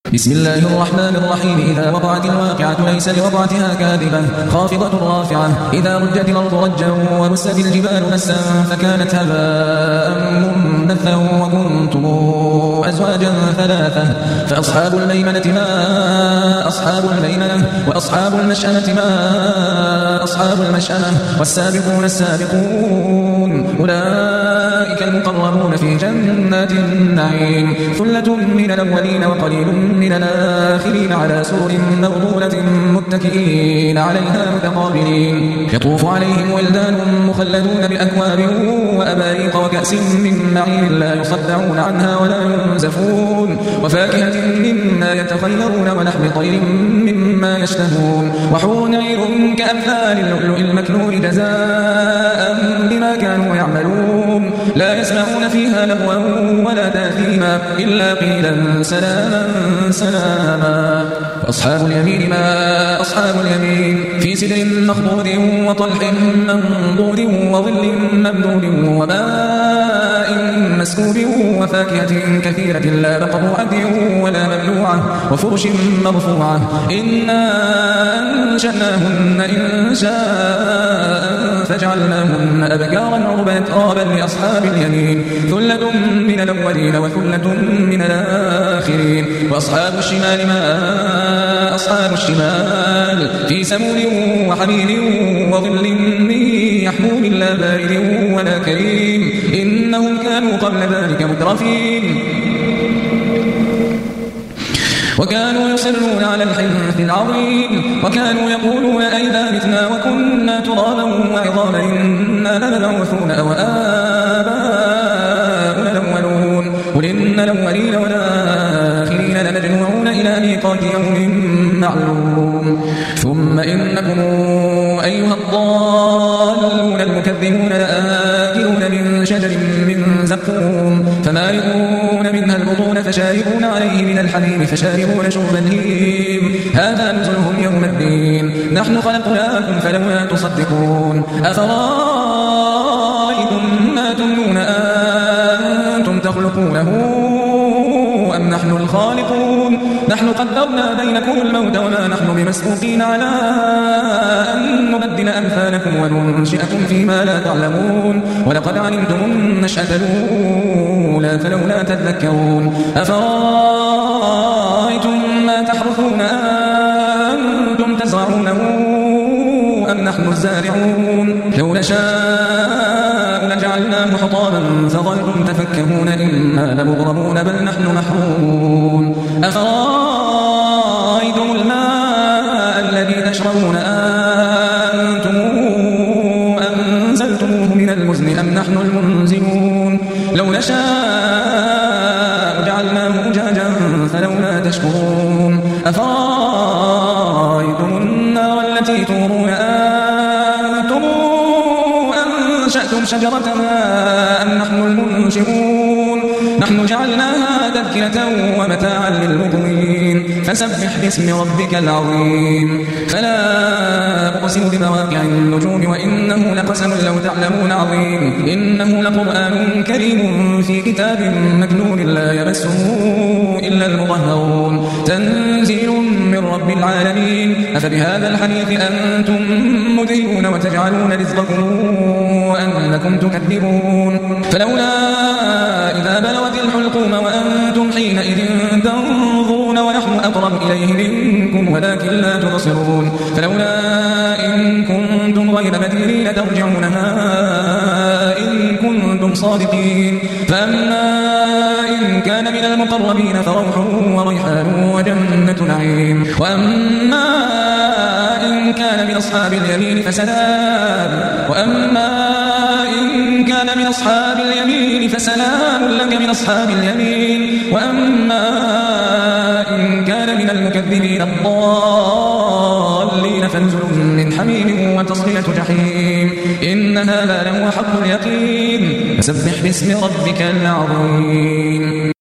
بسم الله الرحمن الرحيم. إذا وقعت الواقعة ليس لوقعتها كاذبة خافضة رافعة. إذا رجت الأرض رجا وبست الجبال بسا فكانت هباء منبثا وكنتم أزواجا ثلاثة فأصحاب الميمنة ما أصحاب الميمنة وأصحاب المشأمة ما أصحاب المشأمة والسابقون السابقون أولئك المقربون في جنات النعيم ثلة من الأولين وقليل من الآخرين على سرر موضونة متكئين عليها متقابلين يطوف عليهم ولدان مخلدون بأكواب وأباريق وكأس من معين لا يصدعون عنها ولا ينزفون وفاكهة مما يتخيرون ولحم طير مما يشتهون وحور عين كأمثال اللؤلؤ المكنون جزاء بما كانوا يعملون لا يسمعون فيها لغوا ولا تأثيما إلا قيلا سلاما سلاما. أصحاب اليمين ما أصحاب اليمين في سدر مخضود وطلح منضود وظل ممدود وماء مسكوب وفاكهة كثيرة لا مقطوعة ولا مبلوعة وفرش مرفوعة إنا أنشأناهن إن شاء فجعلناهن أبكارا عربا أترابا لأصحاب اليمين ثلة من الأولين وثلة من الآخرين. وأصحاب الشمال ما أصحاب الشمال في سموم وحميم وظل من يحموم لا بارد ولا كريم إنهم كانوا قبل ذلك مترفين وكانوا يصرون على الحنث العظيم وكانوا يقولون أئذا متنا وكنا ترابا وعظاما إنا لمبعوثون أو آباؤنا الأولون قل إن الأولين والآخرين لمجموعون إلى ميقات يوم معلوم ثم إنكم أيها الضالون المكذبون لآكلون من شجر من زقوم فمالئون منها البطون فشاربون عليه من الحميم فشاربون شرب الهيم هذا نزلهم يوم الدين نحن خلقناكم فلولا تصدقون أفرأيتم ما تمنون أنتم تخلقونه أم نحن الخالقون نحن قدرنا بينكم الموت وما نحن بمسبوقين على أن نبدل أمثالكم وننشئكم فيما لا تعلمون ولقد علمتم النشأة الأولى فلولا تذكرون أفرأيتم ما تحرثون أنتم تزرعونه أم نحن الزارعون لو نشاء لجعلناه حطاما فظلتم تفكهون إنا لمغرمون بل نحن محرومون أفرأيتم الماء الذي تشربون أنتم أنزلتموه من المزن أم نحن المنزلون لو نشاء جعلناه أجاجا فلولا تشكرون أفرأيتم النار التي تورون أنتم أنشأتم شجرتها أم نحن المنشئون نحن جعلناها تذكرة ومتاعا للمقوين فسبح باسم ربك العظيم فلا أقسم بمواقع النجوم وإنه لقسم لو تعلمون عظيم إنه لقرآن كريم في كتاب مكنون لا يمسه إلا المطهرون تنزيل من رب العالمين أفبهذا الحديث أنتم مدهنون وتجعلون رزقكم وأنكم تكذبون فلولا إذا بلغت الحلقوم وأنتم حينئذ تنظرون ونحن أقرب إليه منكم ولكن لا تبصرون فلولا إن كنتم غير مدينين ترجعونها إن كنتم صادقين فأما إن كان من المقربين فروح وريحان وجنة نعيم وأما إن كان من أصحاب اليمين فسلام وأما إن كان من أصحاب اليمين فسلام لك من أصحاب اليمين وأما إن كان من المكذبين الضالين فنزل من حميم وتصلية جحيم إن هذا لهو حق اليقين فسبح باسم ربك العظيم.